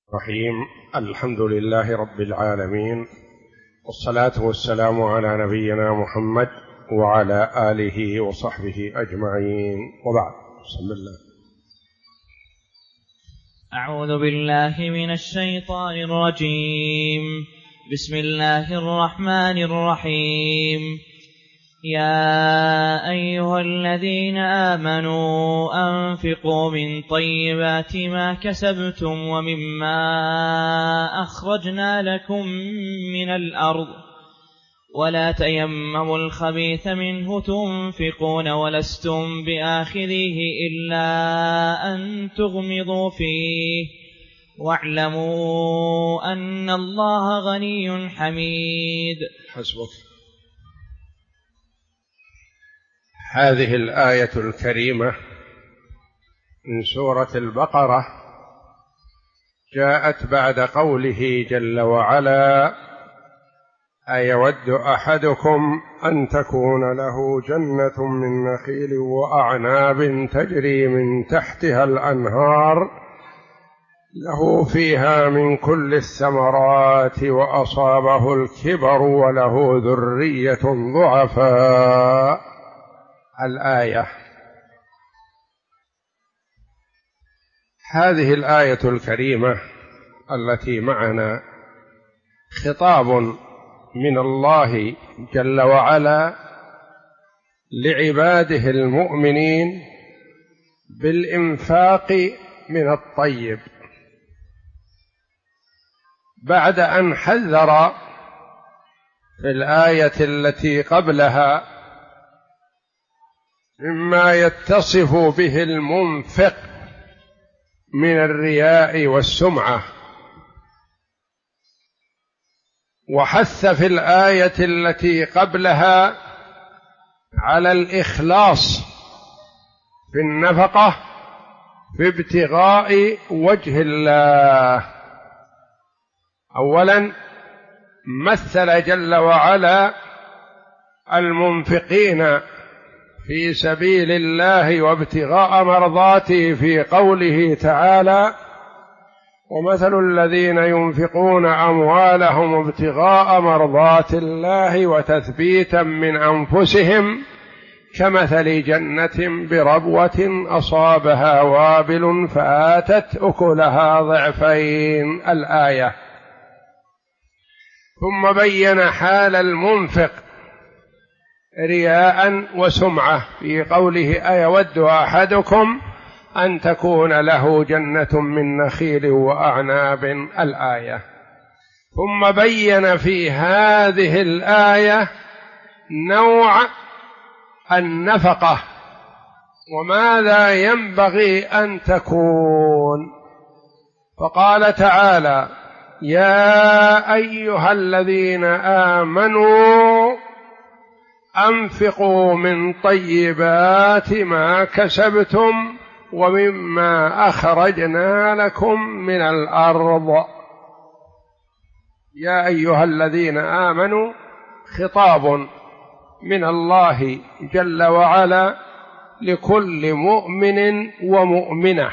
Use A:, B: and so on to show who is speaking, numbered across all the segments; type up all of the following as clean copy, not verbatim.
A: رحيم. الحمد لله رب العالمين، والصلاة والسلام على نبينا محمد وعلى آله وصحبه أجمعين، وبعد. بسم الله.
B: أعوذ بالله من الشيطان الرجيم. بسم الله الرحمن الرحيم. يا أيها الذين آمنوا أنفقوا من طيبات ما كسبتم ومما أخرجنا لكم من الأرض ولا تيمموا الخبيث منه تنفقون ولستم بآخذيه إلا أن تغمضوا فيه واعلموا أن الله غني حميد.
A: حسبك. هذه الآية الكريمة من سورة البقرة جاءت بعد قوله جل وعلا: أيود أحدكم أن تكون له جنة من نخيل وأعناب تجري من تحتها الأنهار له فيها من كل الثمرات وأصابه الكبر وله ذرية ضعفاء. الآية. هذه الآية الكريمة التي معنا خطاب من الله جل وعلا لعباده المؤمنين بالإنفاق من الطيب، بعد أن حذر في الآية التي قبلها مما يتصف به المنفق من الرياء والسمعة، وحث في الآية التي قبلها على الإخلاص في النفقة في ابتغاء وجه الله. أولا مثل جل وعلا المنفقين في سبيل الله وابتغاء مرضاته في قوله تعالى: ومثل الذين ينفقون أموالهم ابتغاء مرضات الله وتثبيتا من أنفسهم كمثل جنة بربوة أصابها وابل فآتت أكلها ضعفين. الآية. ثم بين حال المنفق رياء وسمعة في قوله: أيود أحدكم أن تكون له جنة من نخيل وأعناب. الآية. ثم بين في هذه الآية نوع النفقة وماذا ينبغي أن تكون، فقال تعالى: يا أيها الذين آمنوا أنفقوا من طيبات ما كسبتم ومما أخرجنا لكم من الأرض. يا أيها الذين آمنوا خطاب من الله جل وعلا لكل مؤمن ومؤمنة،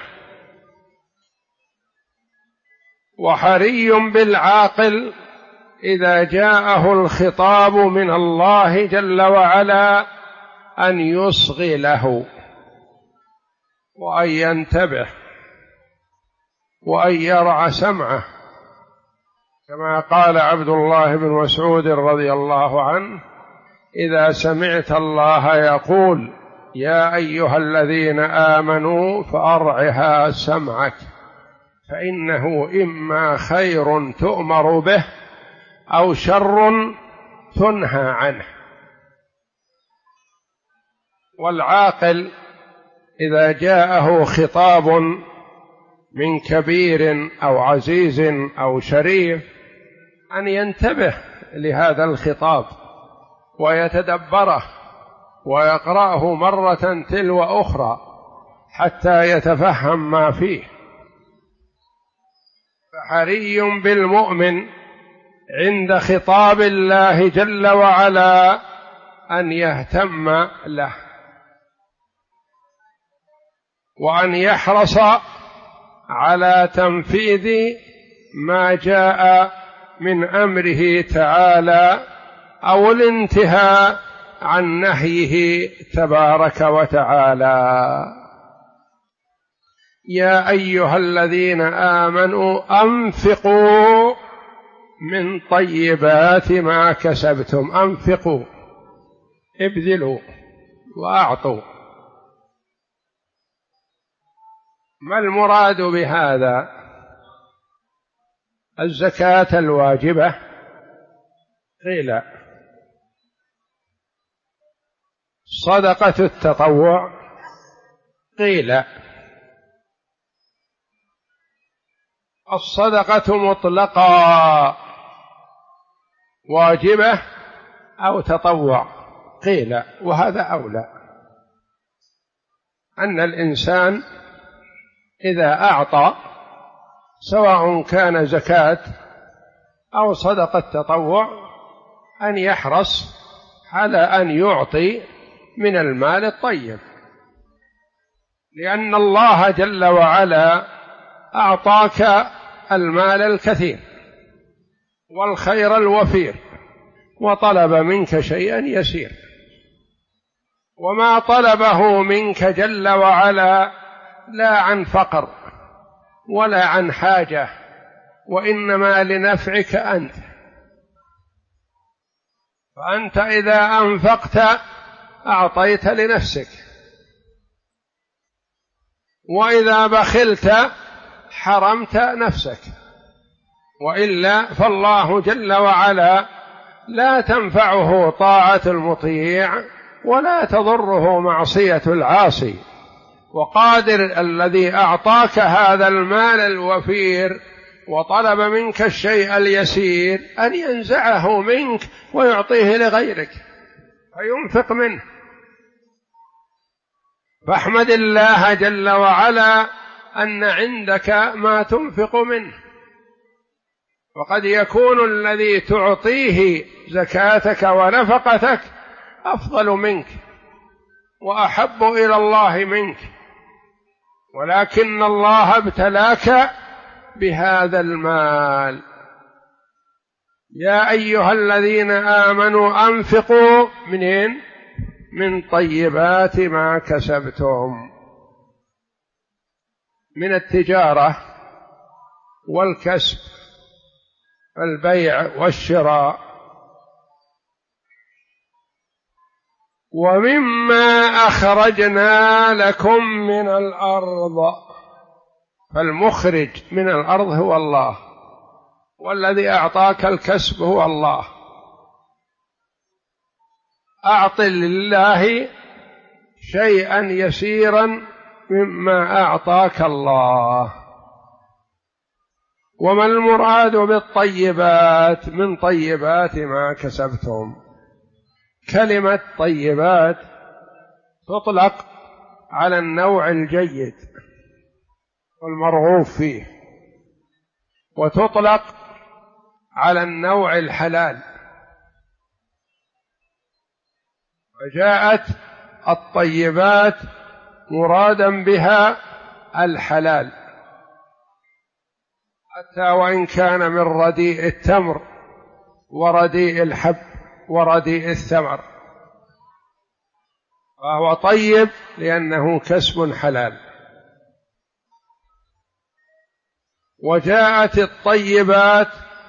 A: وحري بالعاقل إذا جاءه الخطاب من الله جل وعلا أن يصغي له وأن ينتبه وأن يرعى سمعه، كما قال عبد الله بن مسعود رضي الله عنه: إذا سمعت الله يقول يا أيها الذين آمنوا فأرعها سمعك، فإنه إما خير تؤمر به أو شر تنهى عنه. والعاقل إذا جاءه خطاب من كبير أو عزيز أو شريف أن ينتبه لهذا الخطاب ويتدبره ويقرأه مرة تلو أخرى حتى يتفهم ما فيه. فحري بالمؤمن عند خطاب الله جل وعلا أن يهتم له وأن يحرص على تنفيذ ما جاء من أمره تعالى أو الانتهاء عن نهيه تبارك وتعالى. يا أيها الذين آمنوا أنفقوا من طيبات ما كسبتم. أنفقوا، ابذلوا وأعطوا. ما المراد بهذا؟ الزكاة الواجبة؟ قيل. صدقة التطوع؟ قيل. الصدقة مطلقة واجبة أو تطوع؟ قيل. وهذا أولى، أن الإنسان إذا أعطى سواء كان زكاة أو صدقة تطوع أن يحرص على أن يعطي من المال الطيب، لأن الله جل وعلا أعطاك المال الكثير والخير الوفير وطلب منك شيئا يسير، وما طلبه منك جل وعلا لا عن فقر ولا عن حاجة، وإنما لنفعك أنت. فأنت إذا أنفقت أعطيت لنفسك، وإذا بخلت حرمت نفسك، وإلا فالله جل وعلا لا تنفعه طاعة المطيع ولا تضره معصية العاصي. وقادر الذي أعطاك هذا المال الوفير وطلب منك الشيء اليسير أن ينزعه منك ويعطيه لغيرك فينفق منه. فاحمد الله جل وعلا أن عندك ما تنفق منه، وقد يكون الذي تعطيه زكاتك ونفقتك أفضل منك وأحب إلى الله منك، ولكن الله ابتلاك بهذا المال. يا أيها الذين آمنوا أنفقوا منين؟ من طيبات ما كسبتم، من التجارة والكسب، البيع والشراء. ومما أخرجنا لكم من الأرض. فالمخرج من الأرض هو الله، والذي أعطاك الكسب هو الله. أعط لله شيئا يسيرا مما أعطاك الله. وما المراد بالطيبات؟ من طيبات ما كسبتم. كلمة طيبات تطلق على النوع الجيد والمرغوب فيه، وتطلق على النوع الحلال. فجاءت الطيبات مرادا بها الحلال، حتى وإن كان من رديء التمر ورديء الحب ورديء الثمر، فهو طيب لأنه كسب حلال. وجاءت الطيبات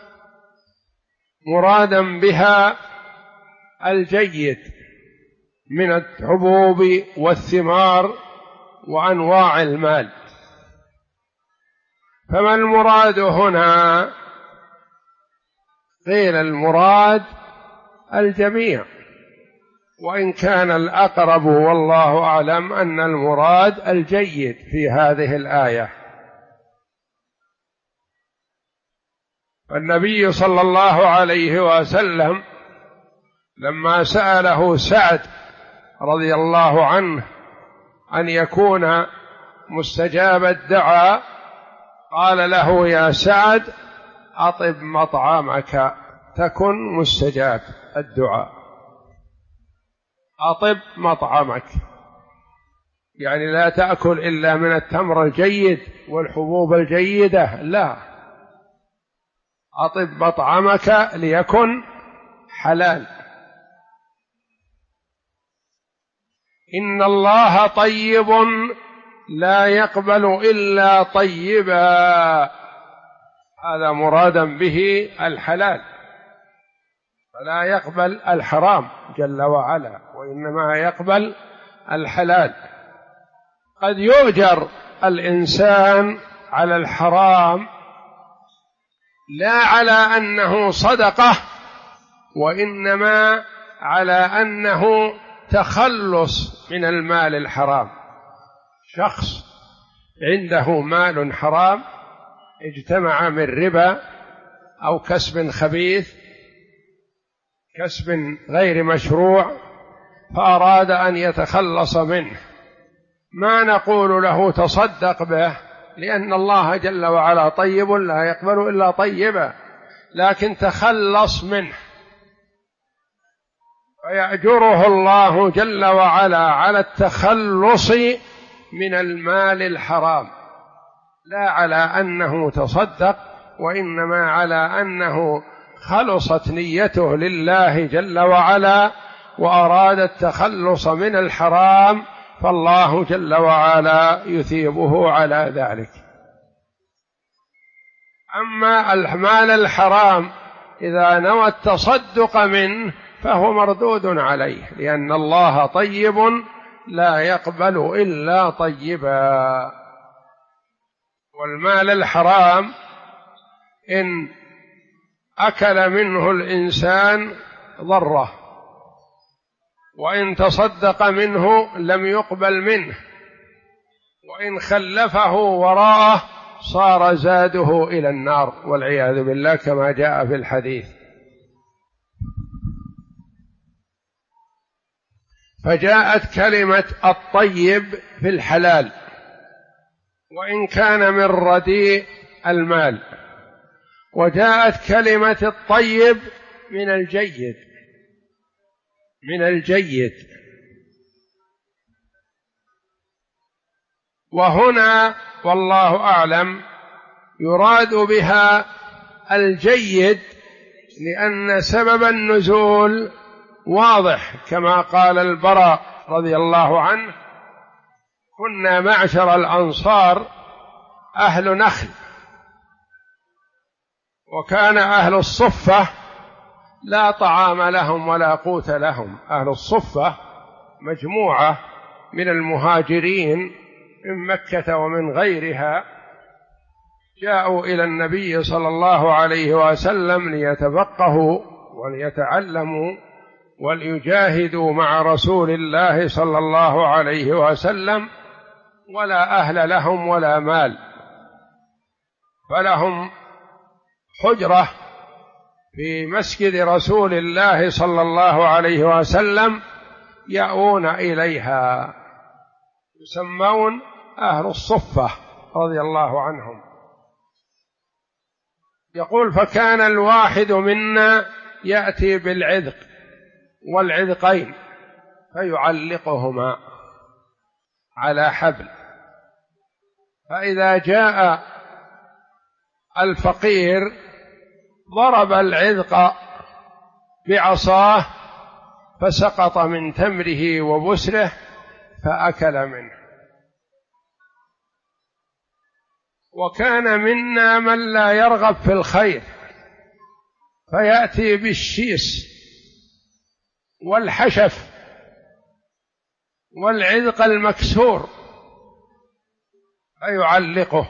A: مرادا بها الجيد من الحبوب والثمار وأنواع المال. فما المراد هنا؟ قيل المراد الجميع، وإن كان الأقرب والله أعلم أن المراد الجيد في هذه الآية. النبي صلى الله عليه وسلم لما سأله سعد رضي الله عنه أن يكون مستجاب الدعاء قال له: يا سعد أطب مطعمك تكن مستجاب الدعاء. أطب مطعمك يعني لا تأكل إلا من التمر الجيد والحبوب الجيدة، لا، أطب مطعمك ليكن حلال. إن الله طيب لا يقبل إلا طيبا، هذا مرادا به الحلال، فلا يقبل الحرام جل وعلا، وإنما يقبل الحلال. قد يؤجر الإنسان على الحرام لا على أنه صدقة، وإنما على أنه تخلص من المال الحرام. شخص عنده مال حرام اجتمع من ربا أو كسب خبيث، كسب غير مشروع، فأراد أن يتخلص منه، ما نقول له تصدق به، لأن الله جل وعلا طيب لا يقبل إلا طيبا، لكن تخلص منه، فيأجره الله جل وعلا على التخلص من المال الحرام، لا على أنه تصدق، وإنما على أنه خلصت نيته لله جل وعلا وأراد التخلص من الحرام، فالله جل وعلا يثيبه على ذلك. أما المال الحرام إذا نوى التصدق منه فهو مردود عليه، لأن الله طيب لا يقبل إلا طيبا. والمال الحرام إن أكل منه الإنسان ضره، وإن تصدق منه لم يقبل منه، وإن خلفه وراءه صار زاده إلى النار والعياذ بالله، كما جاء في الحديث. فجاءت كلمة الطيب في الحلال، وإن كان من رديء المال، وجاءت كلمة الطيب من الجيد، من الجيد. وهنا والله أعلم يراد بها الجيد، لأن سبب النزول واضح، كما قال البراء رضي الله عنه: كنا معشر الأنصار أهل نخل، وكان أهل الصفة لا طعام لهم ولا قوت لهم. أهل الصفة مجموعة من المهاجرين من مكة ومن غيرها، جاءوا إلى النبي صلى الله عليه وسلم ليتفقهوا وليتعلموا وليجاهدوا مع رسول الله صلى الله عليه وسلم، ولا أهل لهم ولا مال، فلهم حجرة في مسجد رسول الله صلى الله عليه وسلم يأوون إليها، يسمون أهل الصفة رضي الله عنهم. يقول: فكان الواحد منا يأتي بالعذق والعذقين فيعلقهما على حبل، فإذا جاء الفقير ضرب العذق بعصاه فسقط من تمره وبسره فأكل منه. وكان منا من لا يرغب في الخير فيأتي بالشيس والحشف والعذق المكسور فيعلقه،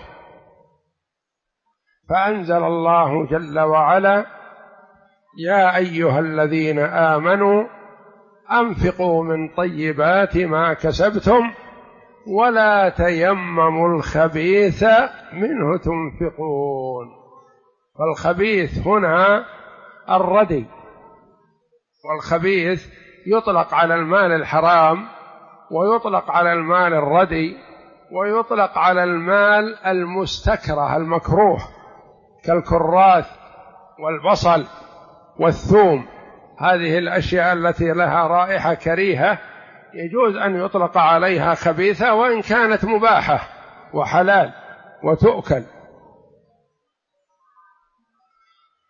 A: فأنزل الله جل وعلا: يا أيها الذين آمنوا أنفقوا من طيبات ما كسبتم ولا تيمموا الخبيث منه تنفقون. فالخبيث هنا الردي، والخبيث يطلق على المال الحرام، ويطلق على المال الردي، ويطلق على المال المستكره المكروه كالكراث والبصل والثوم. هذه الأشياء التي لها رائحة كريهة يجوز أن يطلق عليها خبيثة وإن كانت مباحة وحلال وتؤكل.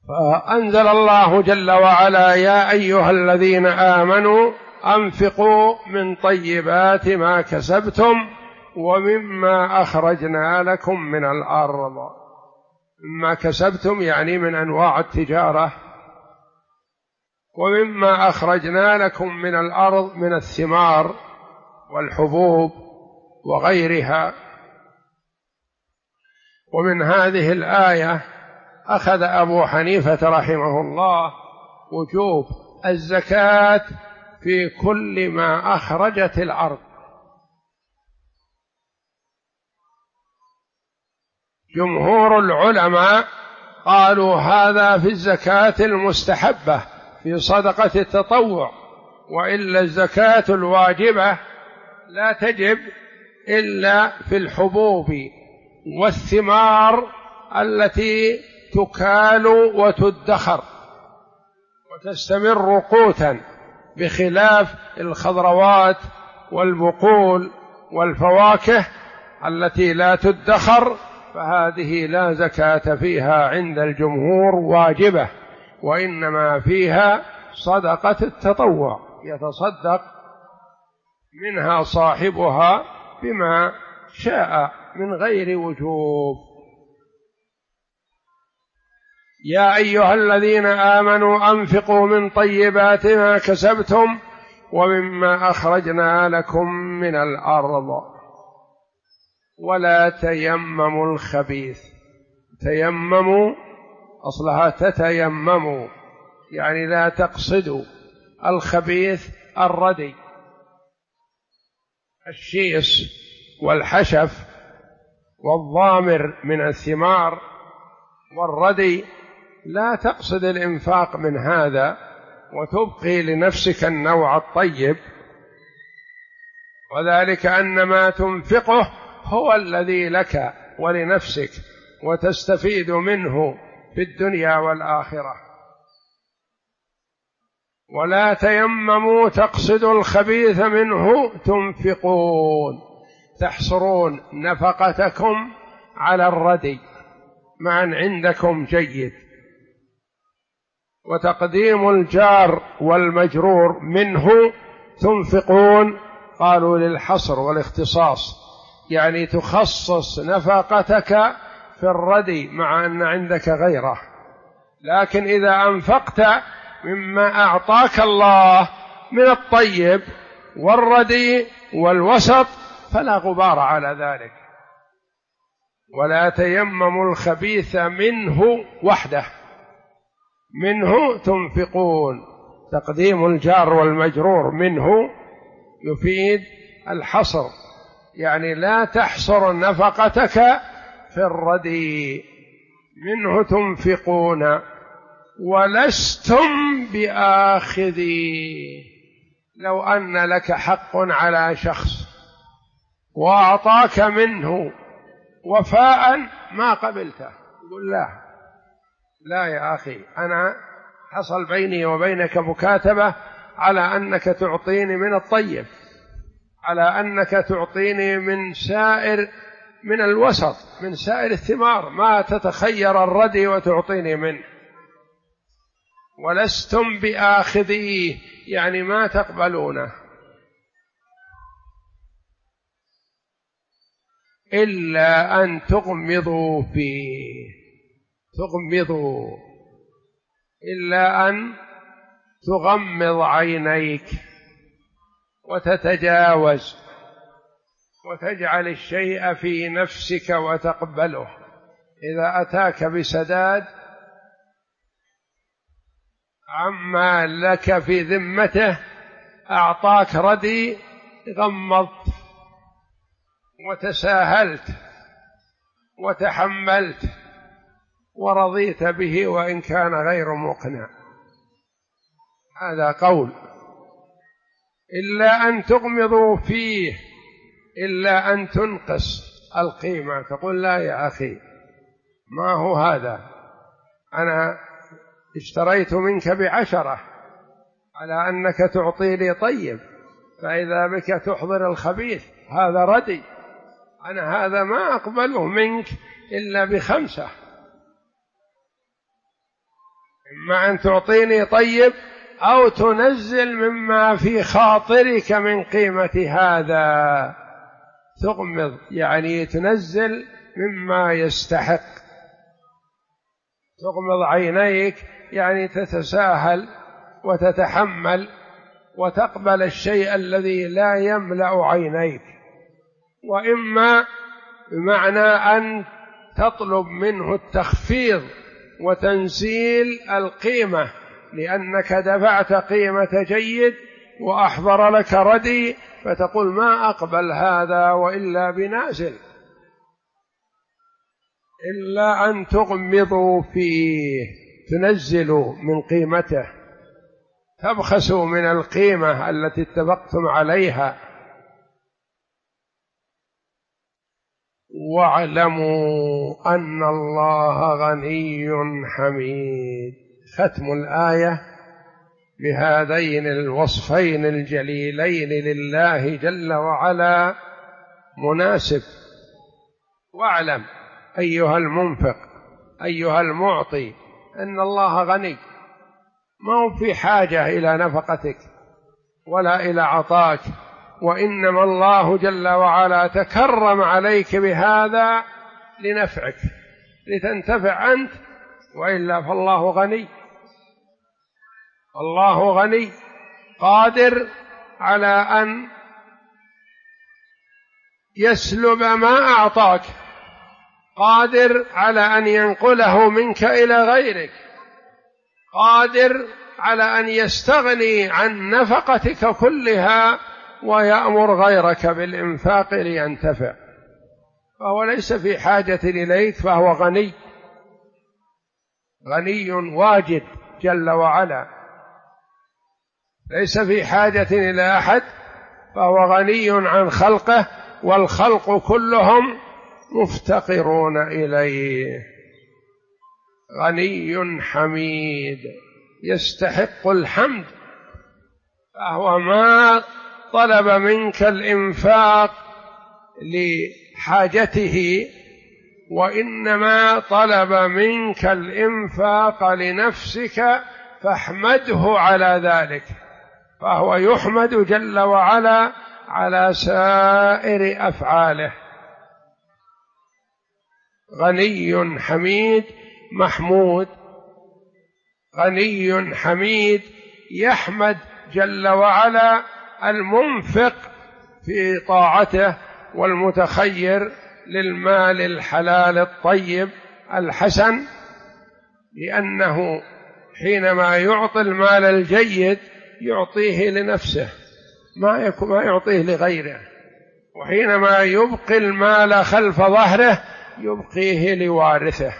A: فأنزل الله جل وعلا: يا أيها الذين آمنوا أنفقوا من طيبات ما كسبتم ومما أخرجنا لكم من الأرض. مما كسبتم يعني من أنواع التجارة، ومما أخرجنا لكم من الأرض من الثمار والحبوب وغيرها. ومن هذه الآية أخذ أبو حنيفة رحمه الله وجوب الزكاة في كل ما أخرجت الأرض. جمهور العلماء قالوا هذا في الزكاة المستحبة في صدقة التطوع، وإلا الزكاة الواجبة لا تجب إلا في الحبوب والثمار التي تكال وتدخر وتستمر قوتا، بخلاف الخضروات والبقول والفواكه التي لا تدخر، فهذه لا زكاة فيها عند الجمهور، واجبة، وإنما فيها صدقة التطوع يتصدق منها صاحبها بما شاء من غير وجوب. يا أيها الذين آمنوا أنفقوا من طيبات ما كسبتم ومما أخرجنا لكم من الأرض ولا تيمموا الخبيث. تيمموا أصلها تتيمموا، يعني لا تقصدوا الخبيث الردي، الشيس والحشف والضامر من الثمار والردي، لا تقصد الإنفاق من هذا وتبقي لنفسك النوع الطيب، وذلك أن ما تنفقه هو الذي لك ولنفسك وتستفيد منه في الدنيا والآخرة. ولا تيمموا تقصدوا الخبيث منه تنفقون، تحصرون نفقتكم على الردي مع عندكم جيد. وتقديم الجار والمجرور منه تنفقون قالوا للحصر والاختصاص، يعني تخصص نفقتك في الردي مع أن عندك غيره. لكن إذا أنفقت مما أعطاك الله من الطيب والردي والوسط فلا غبار على ذلك. ولا تيمموا الخبيث منه وحده، منه تنفقون، تقديم الجار والمجرور منه يفيد الحصر، يعني لا تحصر نفقتك في الردي، منه تنفقون ولستم بآخذيه. لو أن لك حق على شخص وأعطاك منه وفاء ما قبلته، يقول لا يا أخي، أنا حصل بيني وبينك مكاتبة على أنك تعطيني من الطيب، على أنك تعطيني من الوسط، من سائر الثمار، ما تتخير الردي وتعطيني منه. ولستم بآخذيه يعني ما تقبلونه إلا أن تغمضوا فيه. تغمضوا إلا أن تغمض عينيك وتتجاوز وتجعل الشيء في نفسك وتقبله. إذا أتاك بسداد عما لك في ذمته، أعطاك ردي، غمضت وتساهلت وتحملت ورضيت به وإن كان غير مقنع. هذا قول. إلا أن تغمضوا فيه، إلا أن تنقص القيمة، تقول لا يا أخي ما هو هذا، أنا اشتريت منك ب10 على أنك تعطي لي طيب، فإذا بك تحضر الخبيث، هذا ردي، أنا هذا ما أقبله منك إلا ب5. إما أن تعطيني طيب أو تنزل مما في خاطرك من قيمة هذا. تغمض يعني تنزل مما يستحق، تغمض عينيك يعني تتساهل وتتحمل وتقبل الشيء الذي لا يملأ عينيك. وإما بمعنى أن تطلب منه التخفيض وتنزيل القيمة، لأنك دفعت قيمة جيد وأحضر لك ردي، فتقول ما أقبل هذا وإلا بنازل، إلا أن تغمضوا فيه، تنزلوا من قيمته، تبخسوا من القيمة التي اتفقتم عليها. واعلموا أن الله غني حميد. ختم الآية بهذين الوصفين الجليلين لله جل وعلا مناسب. واعلم أيها المنفق أيها المعطي أن الله غني، ما هو في حاجة إلى نفقتك ولا إلى عطاك، وإنما الله جل وعلا تكرم عليك بهذا لنفعك لتنتفع أنت، وإلا فالله غني. الله غني قادر على أن يسلب ما أعطاك، قادر على أن ينقله منك إلى غيرك، قادر على أن يستغني عن نفقتك كلها ويأمر غيرك بالإنفاق لينتفع، فهو ليس في حاجة إليك، فهو غني، غني واجد جل وعلا، ليس في حاجة إلى أحد، فهو غني عن خلقه، والخلق كلهم مفتقرون إليه. غني حميد يستحق الحمد، فهو ما طلب منك الإنفاق لحاجته، وإنما طلب منك الإنفاق لنفسك، فاحمده على ذلك، فهو يحمد جل وعلا على سائر أفعاله. غني حميد محمود، غني حميد يحمد جل وعلا المنفق في طاعته والمتخير للمال الحلال الطيب الحسن، لأنه حينما يعطي المال الجيد يعطيه لنفسه ما يعطيه لغيره، وحينما يبقي المال خلف ظهره يبقيه لوارثه.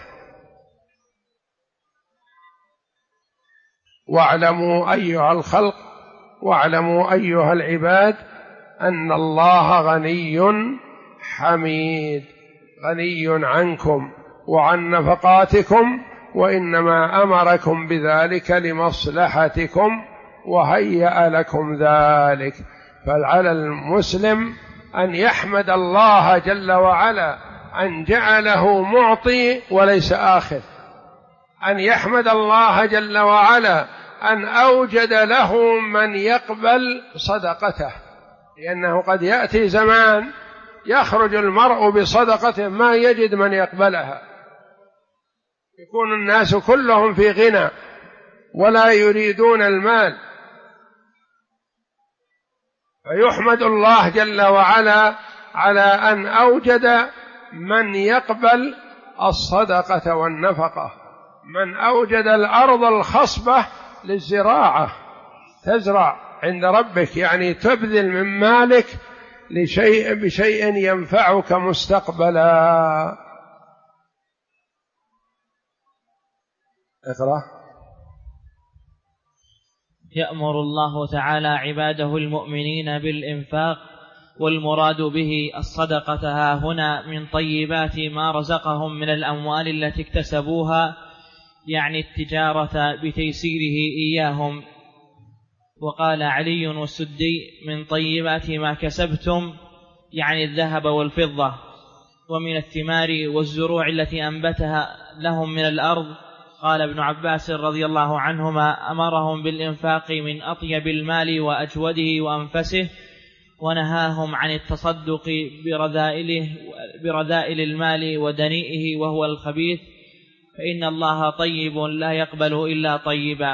A: واعلموا أيها الخلق واعلموا أيها العباد أن الله غني حميد، غني عنكم وعن نفقاتكم، وإنما أمركم بذلك لمصلحتكم وهيأ لكم ذلك. فعلى المسلم أن يحمد الله جل وعلا أن جعله معطي وليس آخذ، أن يحمد الله جل وعلا أن أوجد له من يقبل صدقته، لأنه قد يأتي زمان يخرج المرء بصدقته ما يجد من يقبلها، يكون الناس كلهم في غنى ولا يريدون المال، فيحمد الله جل وعلا على أن أوجد من يقبل الصدقة والنفقة، من أوجد الأرض الخصبة للزراعة، تزرع عند ربك يعني تبذل من مالك بشيء ينفعك مستقبلا. اقرأ.
B: يأمر الله تعالى عباده المؤمنين بالإنفاق، والمراد به الصدقة ها هنا من طيبات ما رزقهم من الأموال التي اكتسبوها، يعني التجارة بتيسيره إياهم. وقال علي والسدي من طيبات ما كسبتم يعني الذهب والفضة، ومن الثمار والزروع التي أنبتها لهم من الأرض قال ابن عباس رضي الله عنهما: أمرهم بالإنفاق من أطيب المال وأجوده وأنفسه، ونهاهم عن التصدق برذائل المال ودنيئه وهو الخبيث، فإن الله طيب لا يقبل إلا طيبا.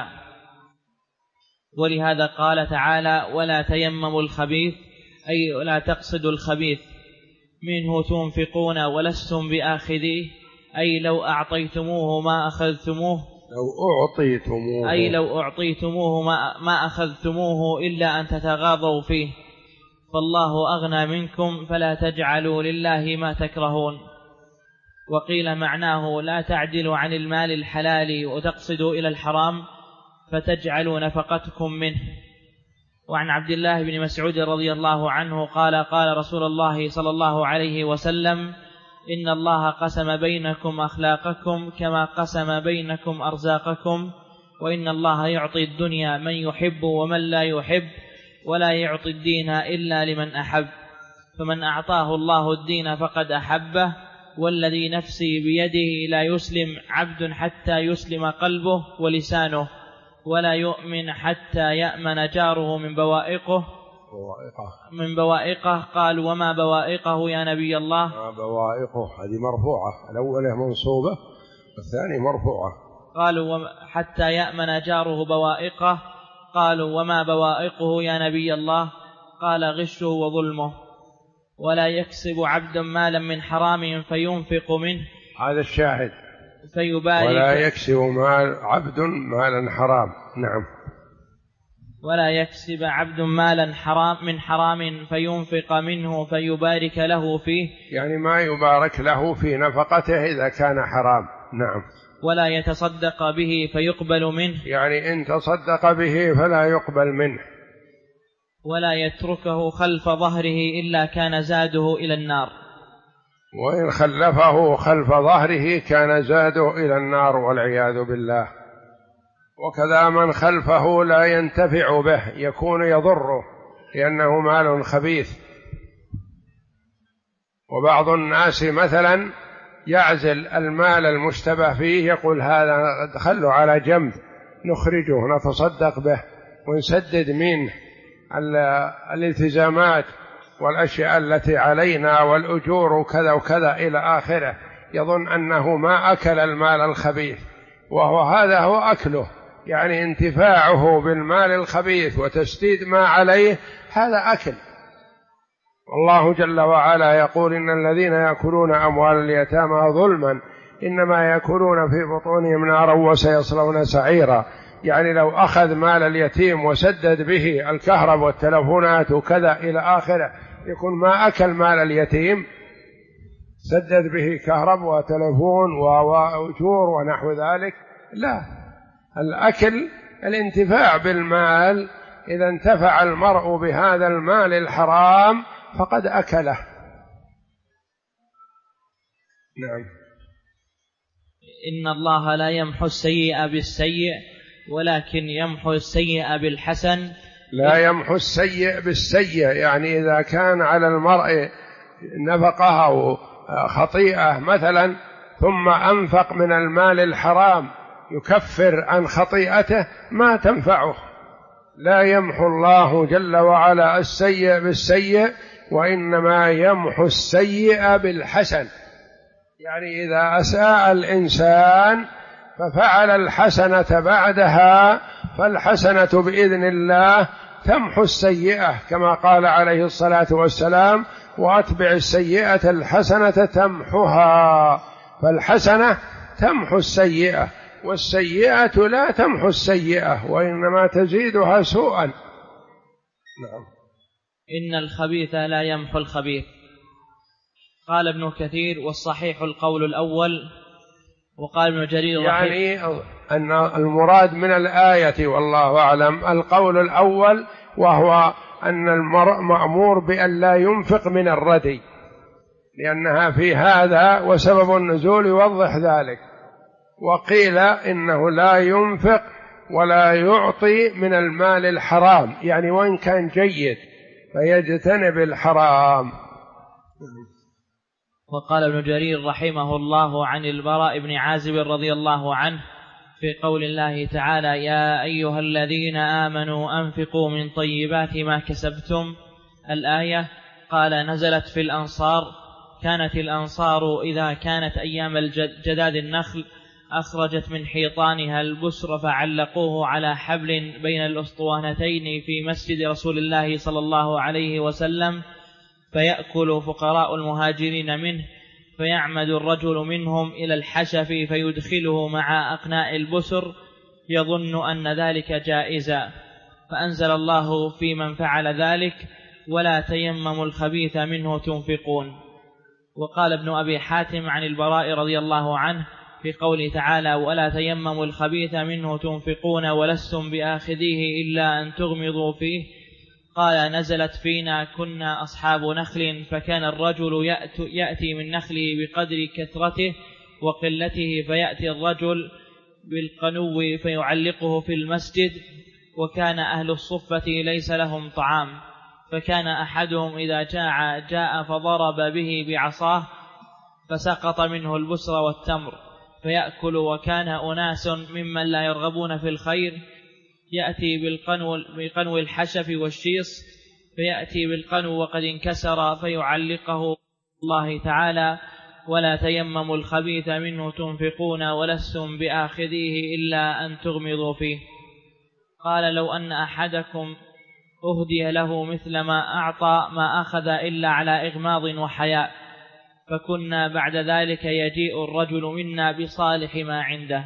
B: ولهذا قال تعالى: ولا تيمموا الخبيث، أي لا تقصدوا الخبيث، منه تنفقون ولستم بآخذيه، أي لو أعطيتموه ما أخذتموه، أي لو أعطيتموه ما أخذتموه إلا أن تتغاضوا فيه، فالله أغنى منكم فلا تجعلوا لله ما تكرهون. وقيل معناه: لا تعدلوا عن المال الحلال وتقصدوا إلى الحرام فتجعلوا نفقتكم منه. وعن عبد الله بن مسعود رضي الله عنه قال: قال رسول الله صلى الله عليه وسلم: إن الله قسم بينكم أخلاقكم كما قسم بينكم أرزاقكم، وإن الله يعطي الدنيا من يحب ومن لا يحب، ولا يعطي الدين إلا لمن أحب، فمن أعطاه الله الدين فقد أحبه، والذي نفسي بيده لا يسلم عبد حتى يسلم قلبه ولسانه، ولا يؤمن حتى يأمن جاره من بوائقه. قال: وما بوائقه يا نبي الله؟
A: بوائقه هذه مرفوعة، الأولى منصوبة والثاني مرفوعة.
B: قالوا: حتى يأمن جاره بوائقه. قالوا: وما بوائقه يا نبي الله؟ قال: غشه وظلمه. ولا يكسب عبد مالا من حرام فينفق منه،
A: هذا الشاهد،
B: فيبارك.
A: ولا يكسب عبد مالا حرام. نعم.
B: ولا يكسب عبد مالا من حرام فينفق منه فيبارك له فيه،
A: يعني ما يبارك له في نفقته إذا كان حرام. نعم.
B: ولا يتصدق به فيقبل منه،
A: يعني إن تصدق به فلا يقبل منه.
B: ولا يتركه خلف ظهره إلا كان زاده إلى النار،
A: وإن خلفه خلف ظهره كان زاده إلى النار والعياذ بالله. وكذا من خلفه لا ينتفع به، يكون يضره لأنه مال خبيث. وبعض الناس مثلا يعزل المال المشتبه فيه، يقول هذا خلوا على جنب نخرجه نتصدق به ونسدد منه الالتزامات والأشياء التي علينا والأجور وكذا وكذا إلى آخره، يظن أنه ما أكل المال الخبيث، وهو هذا هو أكله، يعني انتفاعه بالمال الخبيث وتسديد ما عليه، هذا أكل. الله جل وعلا يقول: إن الذين يأكلون أموال اليتامى ظلما إنما يأكلون في بطونهم نارا وسيصلون سعيرا. يعني لو أخذ مال اليتيم وسدد به الكهرب والتلفونات وكذا إلى آخره، يكون ما أكل مال اليتيم، سدد به كهرب وتلفون وأجور ونحو ذلك. لا، الأكل الانتفاع بالمال، إذا انتفع المرء بهذا المال الحرام فقد أكله. نعم.
B: إن الله لا يمحو السيئ بالسيئ ولكن يمحو السيئ بالحسن.
A: لا يمحو السيئ بالسيئ، يعني إذا كان على المرء نفقة أو خطيئة مثلا ثم أنفق من المال الحرام يكفر عن خطيئته، ما تنفعه. لا يمحو الله جل وعلا السيئ بالسيئ، وإنما يمحو السيئ بالحسن. يعني إذا أساء الإنسان ففعل الحسنة بعدها، فالحسنة بإذن الله تمحو السيئة، كما قال عليه الصلاة والسلام: وأتبع السيئة الحسنة تمحها. فالحسنة تمحو السيئة، والسيئة لا تمحو السيئة وإنما تزيدها سوءا. نعم.
B: إن الخبيث لا يمحو الخبيث. قال ابن كثير: والصحيح القول الأول. وقال ابن جرير
A: يعني أن المراد من الآية والله أعلم القول الأول، وهو أن المرء مأمور بأن لا ينفق من الردي، لأنها في هذا وسبب النزول يوضح ذلك. وقيل إنه لا ينفق ولا يعطي من المال الحرام، يعني وإن كان جيد فيجتنب الحرام.
B: وقال ابن جرير رحمه الله عن البراء بن عازب رضي الله عنه: في قول الله تعالى: يا أيها الذين آمنوا أنفقوا من طيبات ما كسبتم. الآية قال: نزلت في الأنصار. كانت الأنصار إذا كانت أيام جداد النخل أخرجت من حيطانها البسر فعلقوه على حبل بين الأسطوانتين في مسجد رسول الله صلى الله عليه وسلم، فيأكل فقراء المهاجرين منه، فيعمد الرجل منهم إلى الحشف فيدخله مع أقناء البسر يظن أن ذلك جائزا، فأنزل الله في من فعل ذلك: ولا تيمموا الخبيث منه تنفقون. وقال ابن أبي حاتم عن البراء رضي الله عنه في قوله تعالى: ولا تيمموا الخبيث منه تنفقون ولستم بآخذيه إلا أن تغمضوا فيه، قال: نزلت فينا كنا أصحاب نخل، فكان الرجل يأتي من نخله بقدر كثرته وقلته، فيأتي الرجل بالقنو فيعلقه في المسجد، وكان أهل الصفة ليس لهم طعام، فكان أحدهم إذا جاء فضرب به بعصاه فسقط منه البسر والتمر فيأكل، وكان أناس ممن لا يرغبون في الخير يأتي بالقنو الحشف والشيص، فيأتي بالقنو وقد انكسر فيعلقه الله تعالى: ولا تيمموا الخبيث منه تنفقون ولستم بآخذيه إلا أن تغمضوا فيه. قال: لو أن أحدكم أهدي له مثل ما أعطى ما أخذ إلا على إغماض وحياء، فكنا بعد ذلك يجيء الرجل منا بصالح ما عنده.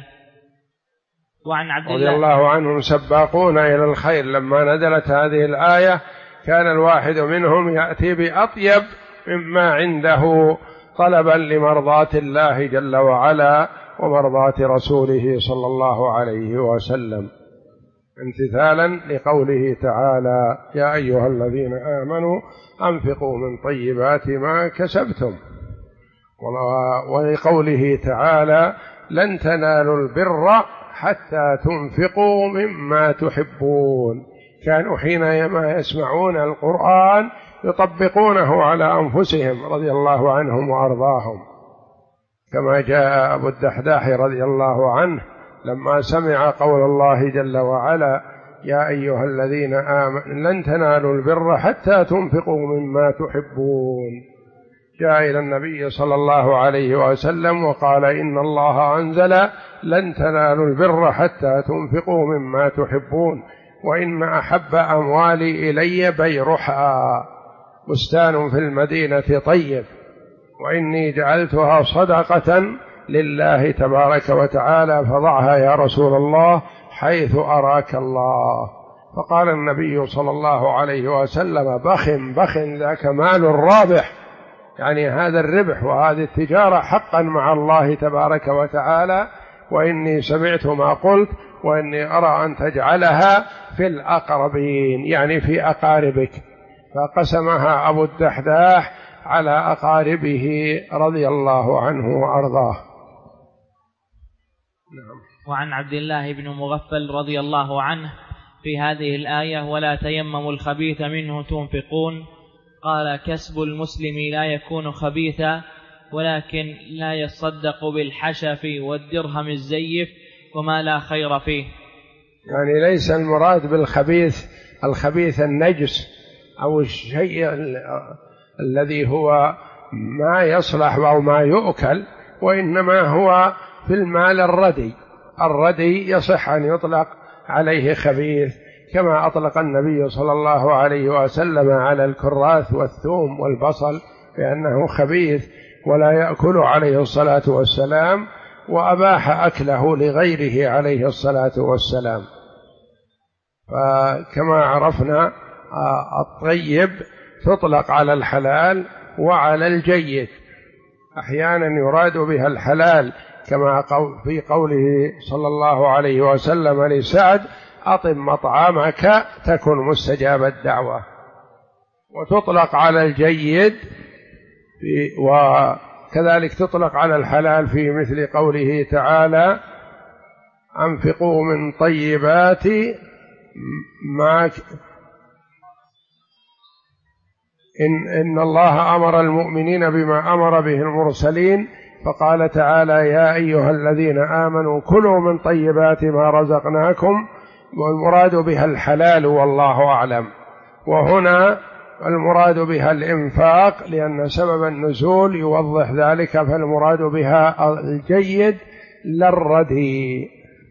B: وعن عبد
A: رضي الله عنهم سباقون إلى الخير، لما نزلت هذه الآية كان الواحد منهم يأتي بأطيب مما عنده طلبا لمرضاة الله جل وعلا ومرضاة رسوله صلى الله عليه وسلم، امتثالا لقوله تعالى: يا أيها الذين آمنوا أنفقوا من طيبات ما كسبتم، ولقوله تعالى: لن تنالوا البر حتى تنفقوا مما تحبون. كانوا حينما يسمعون القرآن يطبقونه على أنفسهم رضي الله عنهم وأرضاهم، كما جاء أبو الدحداح رضي الله عنه لما سمع قول الله جل وعلا: يا أيها الذين آمنوا لن تنالوا البر حتى تنفقوا مما تحبون، جاء إلى النبي صلى الله عليه وسلم وقال: إن الله أنزل لن تنالوا البر حتى تنفقوا مما تحبون، وإن أحب أموالي إلي بيرحاء، بستان في المدينة طيب، وإني جعلتها صدقة لله تبارك وتعالى، فضعها يا رسول الله حيث أراك الله. فقال النبي صلى الله عليه وسلم: بخ ذاك مال رابح، يعني هذا الربح وهذه التجارة حقا مع الله تبارك وتعالى، وإني سمعت ما قلت، وإني أرى أن تجعلها في الأقربين، يعني في أقاربك. فقسمها أبو الدحداح على أقاربه رضي الله عنه وأرضاه.
B: وعن عبد الله بن مغفل رضي الله عنه في هذه الآية: ولا تيمموا الخبيث منه تنفقون، قال: كسب المسلم لا يكون خبيثا، ولكن لا يصدق بالحشف والدرهم الزيف وما لا خير فيه.
A: يعني ليس المراد بالخبيث الخبيث النجس أو الشيء الذي هو ما يصلح أو ما يؤكل، وإنما هو في المال الردي يصح أن يطلق عليه خبيث، كما أطلق النبي صلى الله عليه وسلم على الكراث والثوم والبصل بأنه خبيث ولا يأكل عليه الصلاة والسلام، وأباح أكله لغيره عليه الصلاة والسلام. فكما عرفنا الطيب تطلق على الحلال وعلى الجيد، أحيانا يراد بها الحلال كما في قوله صلى الله عليه وسلم لسعد: أطب مطعمك تكن مستجاب الدعوة. وتطلق على الجيد، وكذلك تطلق على الحلال في مثل قوله تعالى: أنفقوا من طيبات ما إن الله أمر المؤمنين بما أمر به المرسلين فقال تعالى: يا أيها الذين آمنوا كلوا من طيبات ما رزقناكم، والمراد بها الحلال والله أعلم، وهنا المراد بها الإنفاق لأن سبب النزول يوضح ذلك، فالمراد بها الجيد لا الرديء.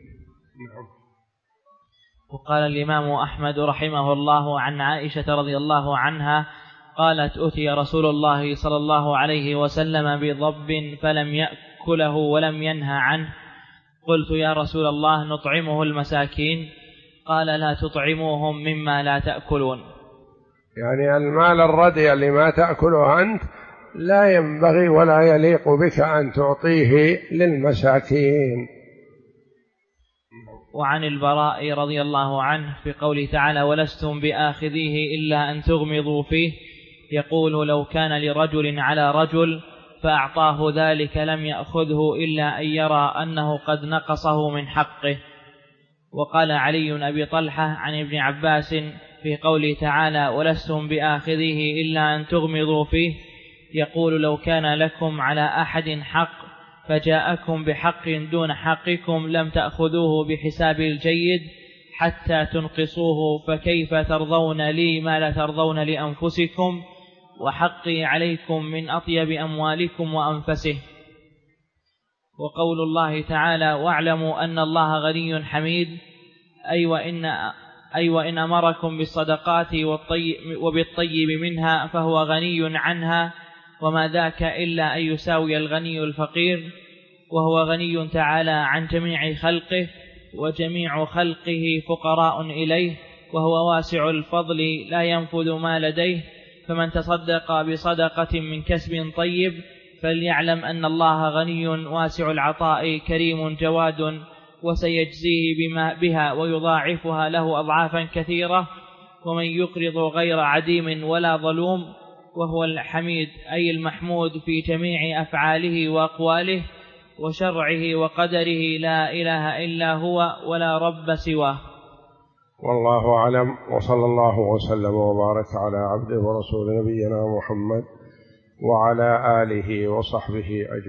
B: وقال الإمام أحمد رحمه الله عن عائشة رضي الله عنها قالت: أتي رسول الله صلى الله عليه وسلم بضب فلم يأكله ولم ينهى عنه، قلت: يا رسول الله نطعمه المساكين؟ قال: لا تطعموهم مما لا تأكلون.
A: يعني المال الرديء لما تأكله أنت لا ينبغي ولا يليق بك أن تعطيه للمساكين.
B: وعن البراء رضي الله عنه في قوله تعالى: ولستم بآخذيه إلا أن تغمضوا فيه، يقول: لو كان لرجل على رجل فأعطاه ذلك لم يأخذه إلا أن يرى أنه قد نقصه من حقه. وقال علي بن أبي طلحة عن ابن عباس في قوله تعالى: ولستم بآخذيه إلا أن تغمضوا فيه، يقول: لو كان لكم على أحد حق فجاءكم بحق دون حقكم لم تأخذوه بحساب الجيد حتى تنقصوه، فكيف ترضون لي ما لا ترضون لأنفسكم، وحقي عليكم من أطيب أموالكم وأنفسه. وقول الله تعالى: واعلموا أن الله غني حميد، أي وإن أمركم بالصدقات وبالطيب منها فهو غني عنها، وما ذاك إلا أن يساوي الغني الفقير، وهو غني تعالى عن جميع خلقه، وجميع خلقه فقراء إليه، وهو واسع الفضل لا ينفذ ما لديه، فمن تصدق بصدقة من كسب طيب فليعلم أن الله غني واسع العطاء كريم جواد، وسيجزيه بها ويضاعفها له أضعافا كثيرة. ومن يقرض غير عديم ولا ظلوم، وهو الحميد أي المحمود في جميع أفعاله وأقواله وشرعه وقدره، لا إله إلا هو ولا رب سواه.
A: والله أعلم، وصلى الله وسلم وبارك على عبده ورسول نبينا محمد وعلى آله وصحبه أجمعين.